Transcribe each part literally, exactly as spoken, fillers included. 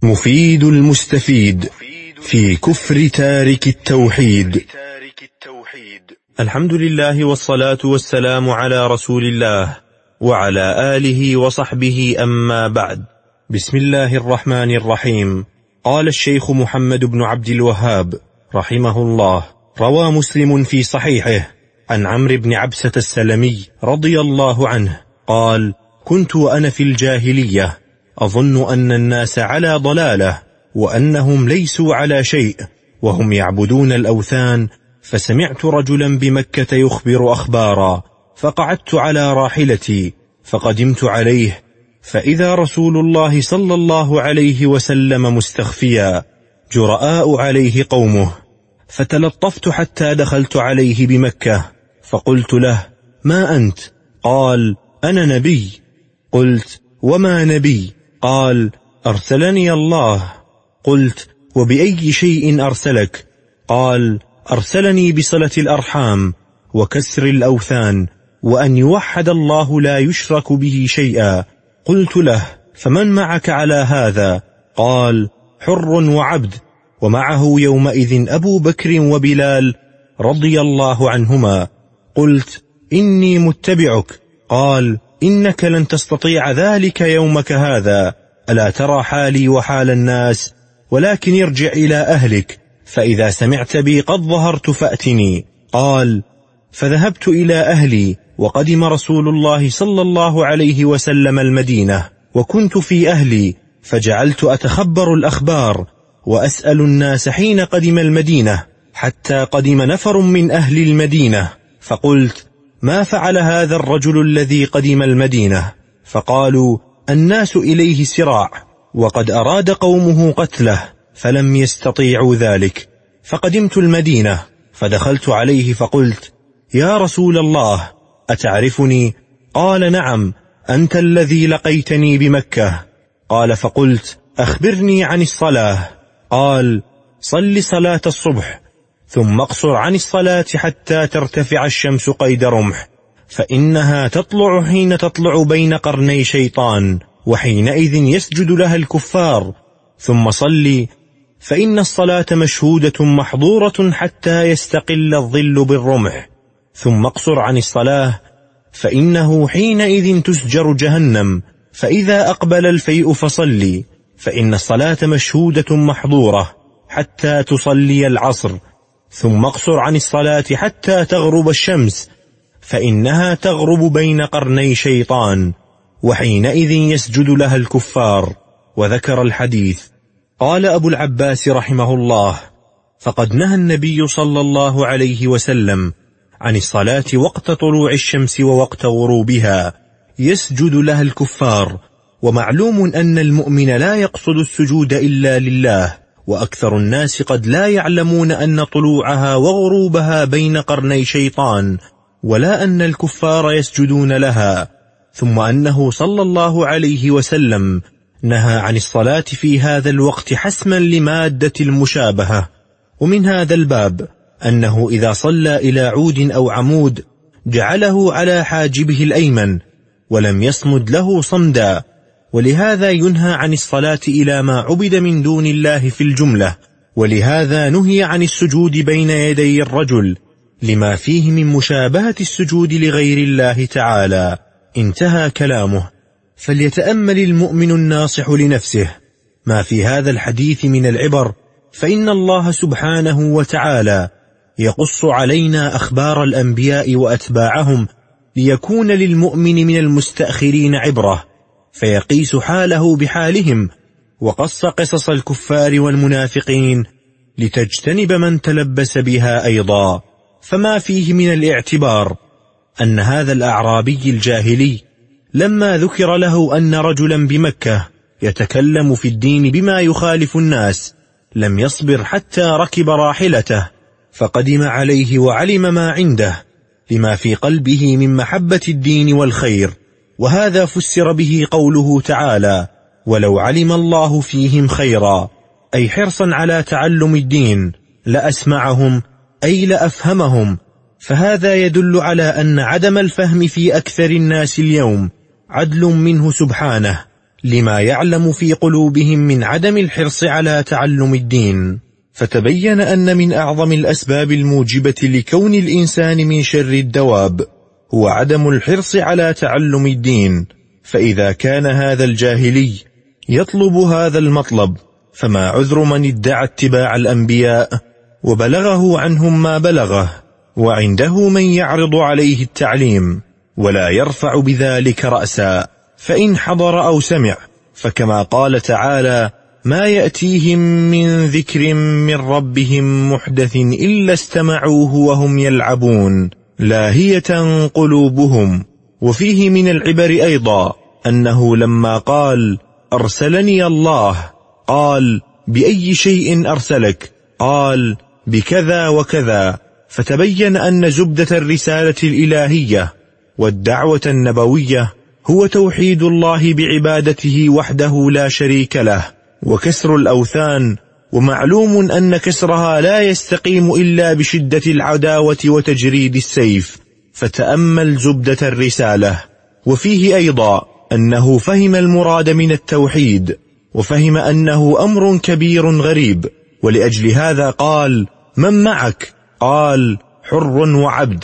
مفيد المستفيد في كفر تارك التوحيد. الحمد لله والصلاة والسلام على رسول الله وعلى آله وصحبه، أما بعد. بسم الله الرحمن الرحيم. قال الشيخ محمد بن عبد الوهاب رحمه الله: روى مسلم في صحيحه عن عمرو بن عبسة السلمي رضي الله عنه قال: كنت وأنا في الجاهلية أظن أن الناس على ضلالة وأنهم ليسوا على شيء وهم يعبدون الأوثان، فسمعت رجلا بمكة يخبر أخبارا، فقعدت على راحلتي فقدمت عليه، فإذا رسول الله صلى الله عليه وسلم مستخفيا، جرآء عليه قومه، فتلطفت حتى دخلت عليه بمكة، فقلت له: ما أنت؟ قال: أنا نبي. قلت: وما نبي؟ قال: أرسلني الله. قلت: وبأي شيء أرسلك؟ قال: أرسلني بصلة الأرحام وكسر الأوثان وأن يوحد الله لا يشرك به شيئا. قلت له: فمن معك على هذا؟ قال: حر وعبد، ومعه يومئذ أبو بكر وبلال رضي الله عنهما. قلت: إني متبعك. قال: إنك لن تستطيع ذلك يومك هذا، ألا ترى حالي وحال الناس؟ ولكن ارجع إلى أهلك، فإذا سمعت بي قد ظهرت فأتني. قال: فذهبت إلى أهلي، وقدم رسول الله صلى الله عليه وسلم المدينة، وكنت في أهلي، فجعلت أتخبر الأخبار وأسأل الناس حين قدم المدينة، حتى قدم نفر من أهل المدينة، فقلت: ما فعل هذا الرجل الذي قدم المدينة؟ فقالوا: الناس إليه سراع، وقد أراد قومه قتله فلم يستطيعوا ذلك. فقدمت المدينة فدخلت عليه فقلت: يا رسول الله، أتعرفني؟ قال: نعم، أنت الذي لقيتني بمكة. قال: فقلت: أخبرني عن الصلاة. قال: صل صلاة الصبح، ثم اقصر عن الصلاة حتى ترتفع الشمس قيد رمح، فإنها تطلع حين تطلع بين قرني شيطان، وحينئذ يسجد لها الكفار. ثم صلي، فإن الصلاة مشهودة محظورة حتى يستقل الظل بالرمح. ثم اقصر عن الصلاة، فإنه حينئذ تسجر جهنم، فإذا أقبل الفيء فصلي، فإن الصلاة مشهودة محظورة حتى تصلي العصر. ثم اقصر عن الصلاة حتى تغرب الشمس، فإنها تغرب بين قرني شيطان، وحينئذ يسجد لها الكفار. وذكر الحديث. قال أبو العباس رحمه الله: فقد نهى النبي صلى الله عليه وسلم عن الصلاة وقت طلوع الشمس ووقت غروبها، يسجد لها الكفار. ومعلوم أن المؤمن لا يقصد السجود إلا لله، وأكثر الناس قد لا يعلمون أن طلوعها وغروبها بين قرني شيطان، ولا أن الكفار يسجدون لها. ثم أنه صلى الله عليه وسلم نهى عن الصلاة في هذا الوقت حسما لمادة المشابهة. ومن هذا الباب أنه إذا صلى إلى عود أو عمود جعله على حاجبه الأيمن ولم يصمد له صمدا، ولهذا ينهى عن الصلاة إلى ما عبد من دون الله في الجملة، ولهذا نهي عن السجود بين يدي الرجل لما فيه من مشابهة السجود لغير الله تعالى. انتهى كلامه. فليتأمل المؤمن الناصح لنفسه ما في هذا الحديث من العبر، فإن الله سبحانه وتعالى يقص علينا أخبار الأنبياء وأتباعهم ليكون للمؤمن من المستأخرين عبرة، فيقيس حاله بحالهم، وقص قصص الكفار والمنافقين لتجتنب من تلبس بها أيضا. فما فيه من الاعتبار أن هذا الأعرابي الجاهلي لما ذكر له أن رجلا بمكة يتكلم في الدين بما يخالف الناس لم يصبر حتى ركب راحلته فقدم عليه وعلم ما عنده لما في قلبه من محبة الدين والخير. وهذا فسر به قوله تعالى: ولو علم الله فيهم خيرا، أي حرصا على تعلم الدين، لأسمعهم أي لأفهمهم. فهذا يدل على أن عدم الفهم في أكثر الناس اليوم عدل منه سبحانه، لما يعلم في قلوبهم من عدم الحرص على تعلم الدين. فتبين أن من أعظم الأسباب الموجبة لكون الإنسان من شر الدواب هو عدم الحرص على تعلم الدين. فإذا كان هذا الجاهلي يطلب هذا المطلب، فما عذر من ادعى اتباع الأنبياء وبلغه عنهم ما بلغه، وعنده من يعرض عليه التعليم ولا يرفع بذلك رأسا، فإن حضر أو سمع، فكما قال تعالى: ما يأتيهم من ذكر من ربهم محدث إلا استمعوه وهم يلعبون لاهية قلوبهم. وفيه من العبر أيضا أنه لما قال: أرسلني الله، قال: بأي شيء أرسلك؟ قال: بكذا وكذا. فتبين أن زبدة الرسالة الإلهية والدعوة النبوية هو توحيد الله بعبادته وحده لا شريك له، وكسر الأوثان. ومعلوم أن كسرها لا يستقيم إلا بشدة العداوة وتجريد السيف. فتأمل زبدة الرسالة. وفيه أيضا أنه فهم المراد من التوحيد، وفهم أنه أمر كبير غريب، ولأجل هذا قال: من معك؟ قال: حر وعبد.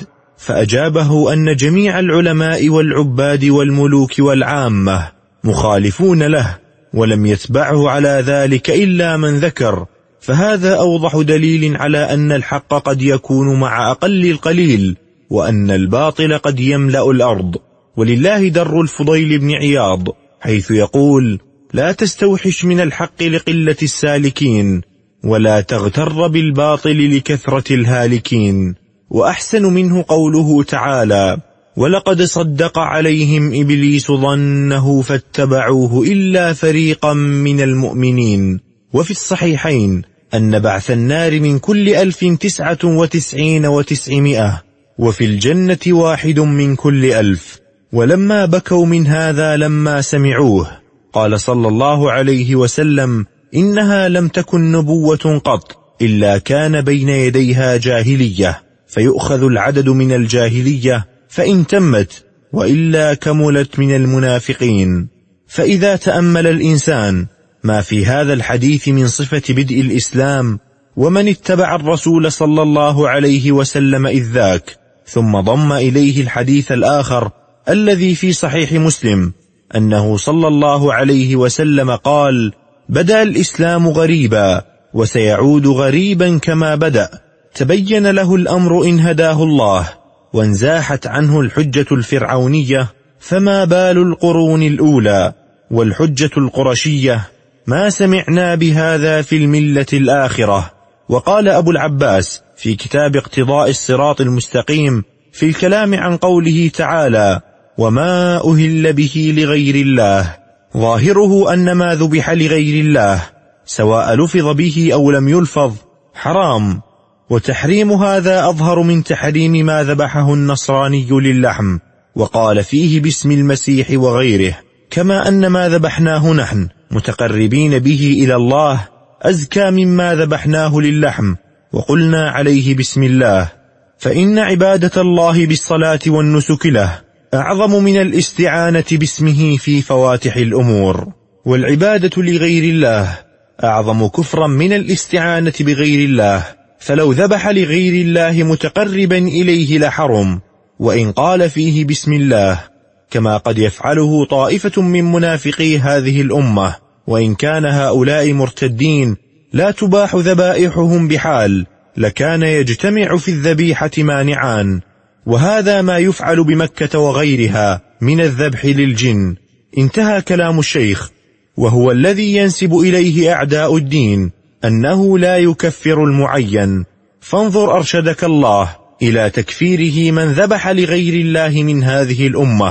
فأجابه أن جميع العلماء والعباد والملوك والعامة مخالفون له، ولم يتبعه على ذلك إلا من ذكر. فهذا أوضح دليل على أن الحق قد يكون مع أقل القليل، وأن الباطل قد يملأ الأرض. ولله در الفضيل بن عياض حيث يقول: لا تستوحش من الحق لقلة السالكين، ولا تغتر بالباطل لكثرة الهالكين. وأحسن منه قوله تعالى: ولقد صدق عليهم إبليس ظنه فاتبعوه إلا فريقا من المؤمنين. وفي الصحيحين أن بعث النار من كل ألف تسعة وتسعين وتسعمائة، وفي الجنة واحد من كل ألف. ولما بكوا من هذا لما سمعوه، قال صلى الله عليه وسلم: إنها لم تكن نبوة قط إلا كان بين يديها جاهلية، فيؤخذ العدد من الجاهلية فإن تمت، وإلا كملت من المنافقين. فإذا تأمل الإنسان ما في هذا الحديث من صفة بدء الإسلام، ومن اتبع الرسول صلى الله عليه وسلم إذ ذاك، ثم ضم إليه الحديث الآخر الذي في صحيح مسلم أنه صلى الله عليه وسلم قال: بدأ الإسلام غريبا وسيعود غريبا كما بدأ، تبين له الأمر إن هداه الله، وانزاحت عنه الحجة الفرعونية. فما بال القرون الأولى والحجة القرشية؟ ما سمعنا بهذا في الملة الآخرة. وقال أبو العباس في كتاب اقتضاء الصراط المستقيم في الكلام عن قوله تعالى: وما أهل به لغير الله، ظاهره أن ما ذبح لغير الله سواء لفظ به أو لم يلفظ حرام، وتحريم هذا أظهر من تحريم ما ذبحه النصراني للحم، وقال فيه باسم المسيح وغيره، كما أن ما ذبحناه نحن متقربين به إلى الله أزكى مما ذبحناه للحم وقلنا عليه بسم الله. فإن عبادة الله بالصلاة والنسك له أعظم من الاستعانة باسمه في فواتح الأمور، والعبادة لغير الله أعظم كفرا من الاستعانة بغير الله. فلو ذبح لغير الله متقربا إليه لحرم، وإن قال فيه بسم الله، كما قد يفعله طائفة من منافقي هذه الأمة، وإن كان هؤلاء مرتدين لا تباح ذبائحهم بحال، لكان يجتمع في الذبيحة مانعان، وهذا ما يفعل بمكة وغيرها من الذبح للجن. انتهى كلام الشيخ، وهو الذي ينسب إليه أعداء الدين أنه لا يكفر المعين. فانظر أرشدك الله إلى تكفيره من ذبح لغير الله من هذه الأمة،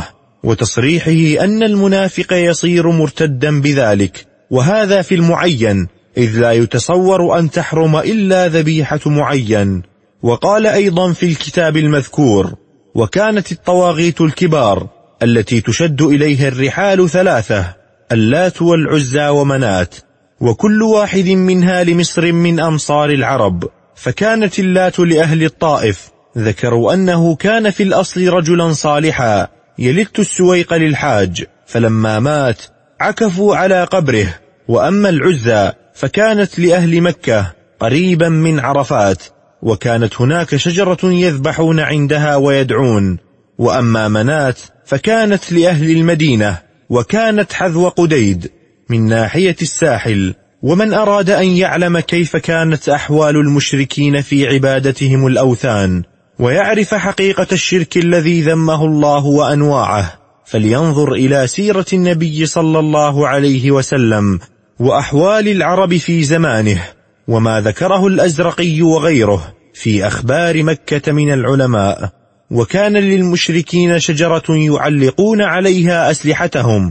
وتصريحه أن المنافق يصير مرتدا بذلك، وهذا في المعين، إذ لا يتصور أن تحرم إلا ذبيحة معين. وقال أيضا في الكتاب المذكور: وكانت الطواغيت الكبار التي تشد إليها الرحال ثلاثة: اللات والعزى ومنات، وكل واحد منها لمصر من أمصار العرب. فكانت اللات لأهل الطائف، ذكروا أنه كان في الأصل رجلا صالحا يلت السويق للحاج، فلما مات عكفوا على قبره. وأما العزى فكانت لأهل مكة قريبا من عرفات، وكانت هناك شجرة يذبحون عندها ويدعون. وأما منات فكانت لأهل المدينة، وكانت حذو قديد من ناحية الساحل. ومن أراد أن يعلم كيف كانت أحوال المشركين في عبادتهم الأوثان، ويعرف حقيقة الشرك الذي ذمه الله وأنواعه، فلينظر إلى سيرة النبي صلى الله عليه وسلم وأحوال العرب في زمانه، وما ذكره الأزرقي وغيره في أخبار مكة من العلماء. وكان للمشركين شجرة يعلقون عليها أسلحتهم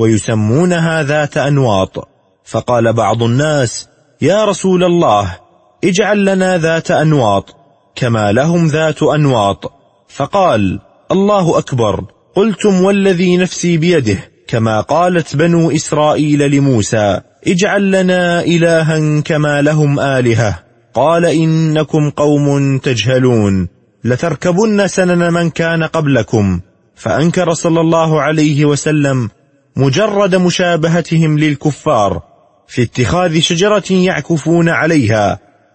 ويسمونها ذات أنواط. فقال بعض الناس: يا رسول الله، اجعل لنا ذات أنواط كما لهم ذات أنواط. فقال: الله أكبر. قلتم والذي نفسي بيده، كما قالت بنو إسرائيل لموسى: اجعل لنا إلها كما لهم آلهة. قال: إنكم قوم تجهلون، لتركبن سنن من كان قبلكم. فأنكر صلى الله عليه وسلم مجرد مشابهتهم للكفار في اتخاذ شجرة يعكفون عليها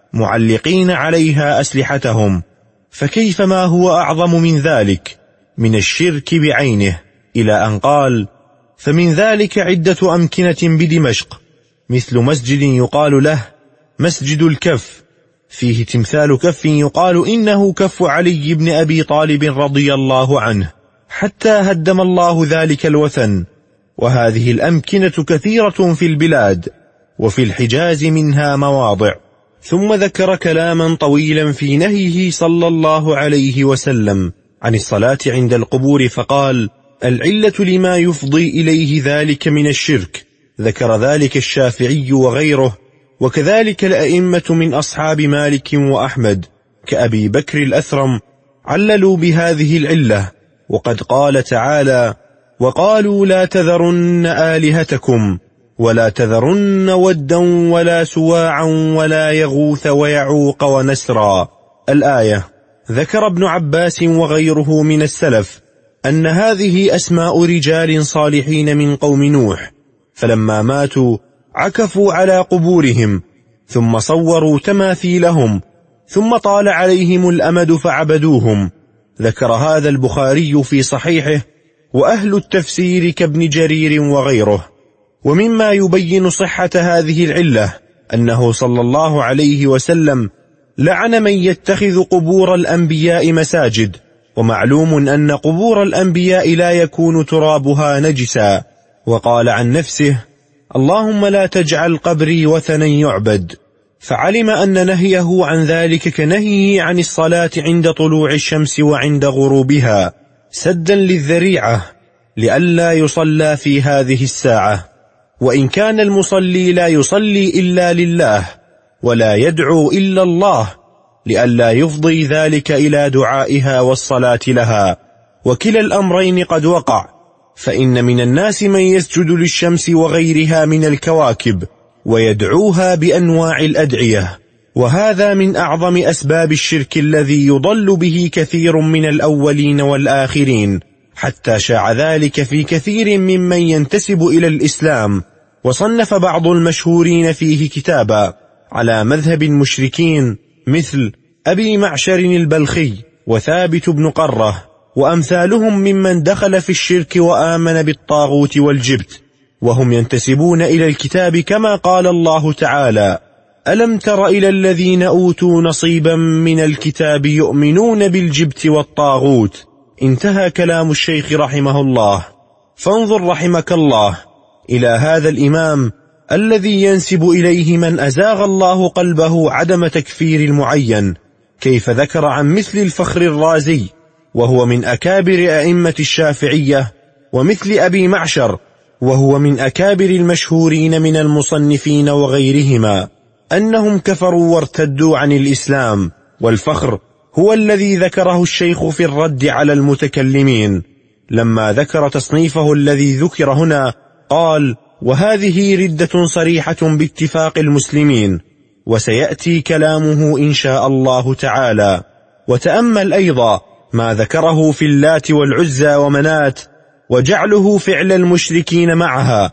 معلقين عليها أسلحتهم، فكيف ما هو أعظم من ذلك من الشرك بعينه، إلى أن قال: فمن ذلك عدة أمكنة بدمشق، مثل مسجد يقال له مسجد الكف، فيه تمثال كف يقال إنه كف علي بن أبي طالب رضي الله عنه، حتى هدم الله ذلك الوثن. وهذه الأمكنة كثيرة في البلاد، وفي الحجاز منها مواضع. ثم ذكر كلاما طويلا في نهيه صلى الله عليه وسلم عن الصلاة عند القبور، فقال: العلة لما يفضي إليه ذلك من الشرك. ذكر ذلك الشافعي وغيره، وكذلك الأئمة من أصحاب مالك وأحمد كأبي بكر الأثرم عللوا بهذه العلة. وقد قال تعالى: وقالوا لا تذرن آلهتكم ولا تذرن ودا ولا سواعا ولا يغوث ويعوق ونسرا. الآية. ذكر ابن عباس وغيره من السلف أن هذه أسماء رجال صالحين من قوم نوح، فلما ماتوا عكفوا على قبورهم، ثم صوروا تماثيلهم، ثم طال عليهم الأمد فعبدوهم. ذكر هذا البخاري في صحيحه، وأهل التفسير كابن جرير وغيره. ومما يبين صحة هذه العلة أنه صلى الله عليه وسلم لعن من يتخذ قبور الأنبياء مساجد، ومعلوم أن قبور الأنبياء لا يكون ترابها نجسا. وقال عن نفسه: اللهم لا تجعل قبري وثنا يعبد. فعلم أن نهيه عن ذلك كنهيه عن الصلاة عند طلوع الشمس وعند غروبها، سدا للذريعة لئلا يصلى في هذه الساعة. وإن كان المصلي لا يصلي إلا لله ولا يدعو إلا الله، لئلا يفضي ذلك إلى دعائها والصلاة لها. وكلا الأمرين قد وقع، فإن من الناس من يسجد للشمس وغيرها من الكواكب ويدعوها بأنواع الأدعية، وهذا من أعظم أسباب الشرك الذي يضل به كثير من الأولين والآخرين، حتى شاع ذلك في كثير ممن ينتسب إلى الإسلام. وصنف بعض المشهورين فيه كتابا على مذهب المشركين، مثل أبي معشر البلخي وثابت بن قرة وأمثالهم ممن دخل في الشرك وآمن بالطاغوت والجبت، وهم ينتسبون إلى الكتاب كما قال الله تعالى: ألم تر إلى الذين أوتوا نصيبا من الكتاب يؤمنون بالجبت والطاغوت. انتهى كلام الشيخ رحمه الله. فانظر رحمك الله إلى هذا الإمام الذي ينسب إليه من أزاغ الله قلبه عدم تكفير المعين، كيف ذكر عن مثل الفخر الرازي وهو من أكابر أئمة الشافعية، ومثل أبي معشر وهو من أكابر المشهورين من المصنفين وغيرهما، أنهم كفروا وارتدوا عن الإسلام. والفخر هو الذي ذكره الشيخ في الرد على المتكلمين، لما ذكر تصنيفه الذي ذكر هنا قال: وهذه ردة صريحة باتفاق المسلمين، وسيأتي كلامه إن شاء الله تعالى. وتأمل أيضا ما ذكره في اللات والعزى ومنات، وجعله فعل المشركين معها،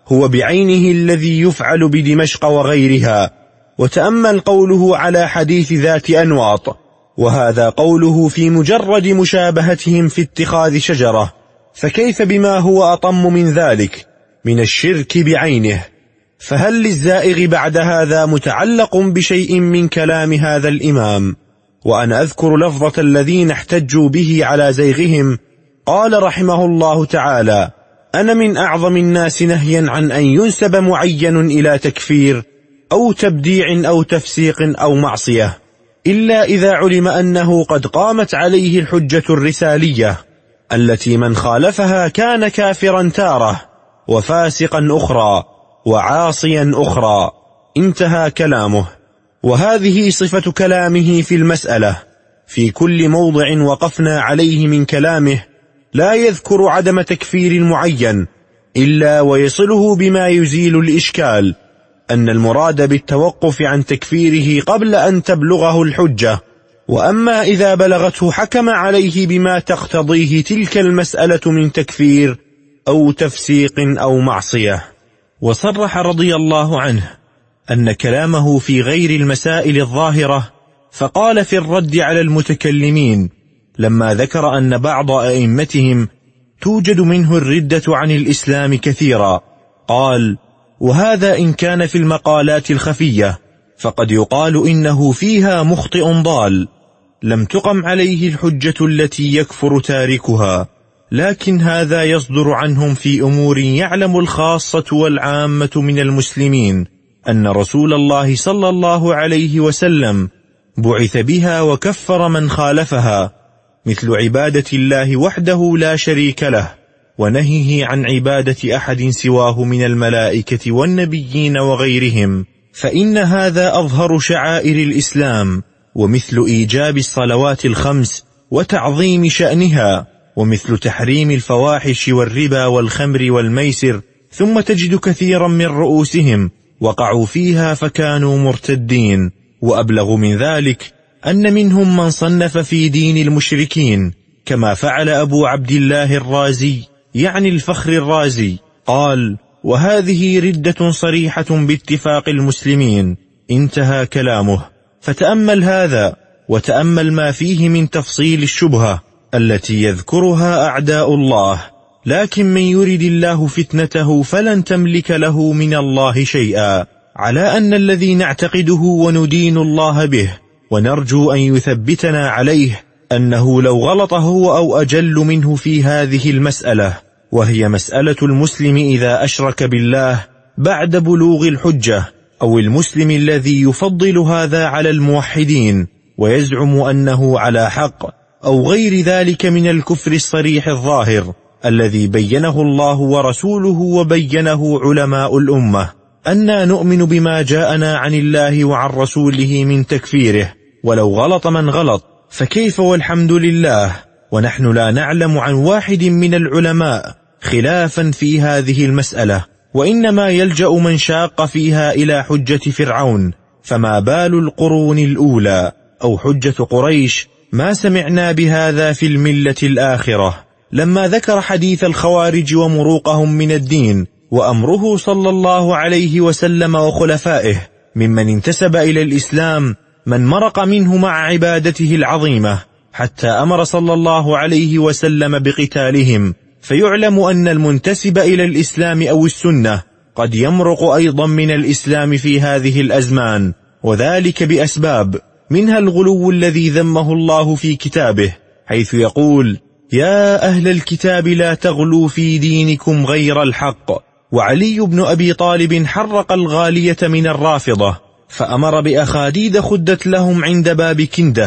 هو بعينه الذي يفعل بدمشق وغيرها. وتأمل قوله على حديث ذات أنواط، وهذا قوله في مجرد مشابهتهم في اتخاذ شجرة، فكيف بما هو أطم من ذلك من الشرك بعينه؟ فهل للزائغ بعد هذا متعلق بشيء من كلام هذا الإمام؟ وأنا أذكر لفظة الذين احتجوا به على زيغهم. قال رحمه الله تعالى: أنا من أعظم الناس نهيا عن أن ينسب معين إلى تكفير أو تبديع أو تفسيق أو معصية، إلا إذا علم أنه قد قامت عليه الحجة الرسالية التي من خالفها كان كافرا تارة وفاسقا أخرى وعاصيا أخرى. انتهى كلامه. وهذه صفة كلامه في المسألة. في كل موضع وقفنا عليه من كلامه لا يذكر عدم تكفير المعين إلا ويصله بما يزيل الإشكال، أن المراد بالتوقف عن تكفيره قبل أن تبلغه الحجة، وأما إذا بلغته حكم عليه بما تقتضيه تلك المسألة من تكفير أو تفسيق أو معصية. وصرح رضي الله عنه أن كلامه في غير المسائل الظاهرة، فقال في الرد على المتكلمين لما ذكر أن بعض أئمتهم توجد منه الردة عن الإسلام كثيرا، قال: وهذا إن كان في المقالات الخفية فقد يقال إنه فيها مخطئ ضال لم تقم عليه الحجة التي يكفر تاركها، لكن هذا يصدر عنهم في أمور يعلم الخاصة والعامة من المسلمين أن رسول الله صلى الله عليه وسلم بعث بها وكفر من خالفها، مثل عبادة الله وحده لا شريك له، ونهيه عن عبادة أحد سواه من الملائكة والنبيين وغيرهم، فإن هذا أظهر شعائر الإسلام، ومثل إيجاب الصلوات الخمس وتعظيم شأنها، ومثل تحريم الفواحش والربا والخمر والميسر. ثم تجد كثيرا من رؤوسهم وقعوا فيها فكانوا مرتدين. وأبلغ من ذلك أن منهم من صنف في دين المشركين، كما فعل أبو عبد الله الرازي، يعني الفخر الرازي، قال: وهذه ردة صريحة باتفاق المسلمين. انتهى كلامه. فتأمل هذا، وتأمل ما فيه من تفصيل الشبهة التي يذكرها أعداء الله، لكن من يرد الله فتنته فلن تملك له من الله شيئا، على أن الذي نعتقده وندين الله به ونرجو أن يثبتنا عليه أنه لو غلط هو أو أجل منه في هذه المسألة، وهي مسألة المسلم إذا أشرك بالله بعد بلوغ الحجة، أو المسلم الذي يفضل هذا على الموحدين ويزعم أنه على حق، أو غير ذلك من الكفر الصريح الظاهر الذي بينه الله ورسوله وبينه علماء الأمة. أنا نؤمن بما جاءنا عن الله وعن رسوله من تكفيره، ولو غلط من غلط فكيف والحمد لله، ونحن لا نعلم عن واحد من العلماء خلافا في هذه المسألة، وإنما يلجأ من شاق فيها إلى حجة فرعون، فما بال القرون الأولى أو حجة قريش؟ ما سمعنا بهذا في الملة الآخرة. لما ذكر حديث الخوارج ومروقهم من الدين وأمره صلى الله عليه وسلم وخلفائه ممن انتسب إلى الإسلام من مرق منه مع عبادته العظيمة، حتى أمر صلى الله عليه وسلم بقتالهم، فيعلم أن المنتسب إلى الإسلام أو السنة قد يمرق أيضا من الإسلام في هذه الأزمان، وذلك بأسباب، منها الغلو الذي ذمه الله في كتابه، حيث يقول: يا أهل الكتاب لا تغلوا في دينكم غير الحق. وعلي بن أبي طالب حرق الغالية من الرافضة، فأمر بأخاديد خدت لهم عند باب كنده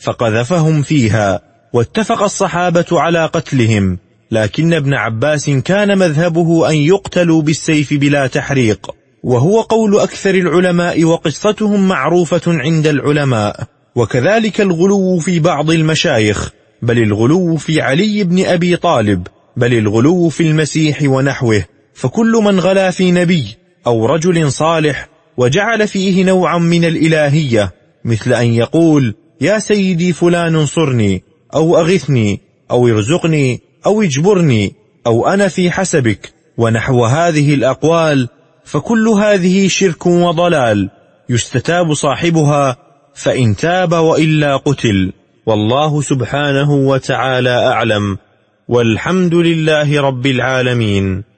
فقذفهم فيها، واتفق الصحابة على قتلهم، لكن ابن عباس كان مذهبه أن يقتلوا بالسيف بلا تحريق، وهو قول أكثر العلماء، وقصتهم معروفة عند العلماء. وكذلك الغلو في بعض المشايخ، بل الغلو في علي بن أبي طالب، بل الغلو في المسيح ونحوه. فكل من غلا في نبي أو رجل صالح وجعل فيه نوعا من الإلهية، مثل أن يقول: يا سيدي فلان انصرني، أو أغثني، أو ارزقني، أو اجبرني، أو أنا في حسبك، ونحو هذه الأقوال فكل هذه شرك وضلال يستتاب صاحبها، فإن تاب وإلا قتل. والله سبحانه وتعالى أعلم، والحمد لله رب العالمين.